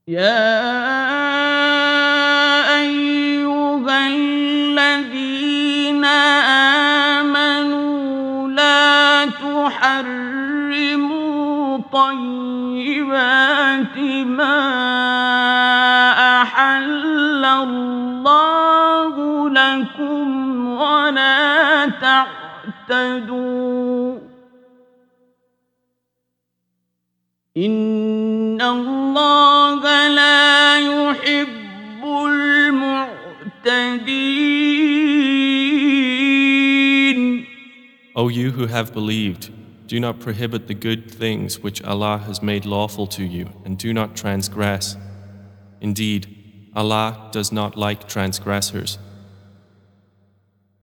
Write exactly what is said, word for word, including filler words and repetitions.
يا أيها الذين آمنوا لا تحرموا طيبات ما أحل الله لكم ولا تعتدوا إن الله لا يحب المعتدين. O you who have believed, do not prohibit the good things which Allah has made lawful to you, and do not transgress. Indeed, Allah does not like transgressors.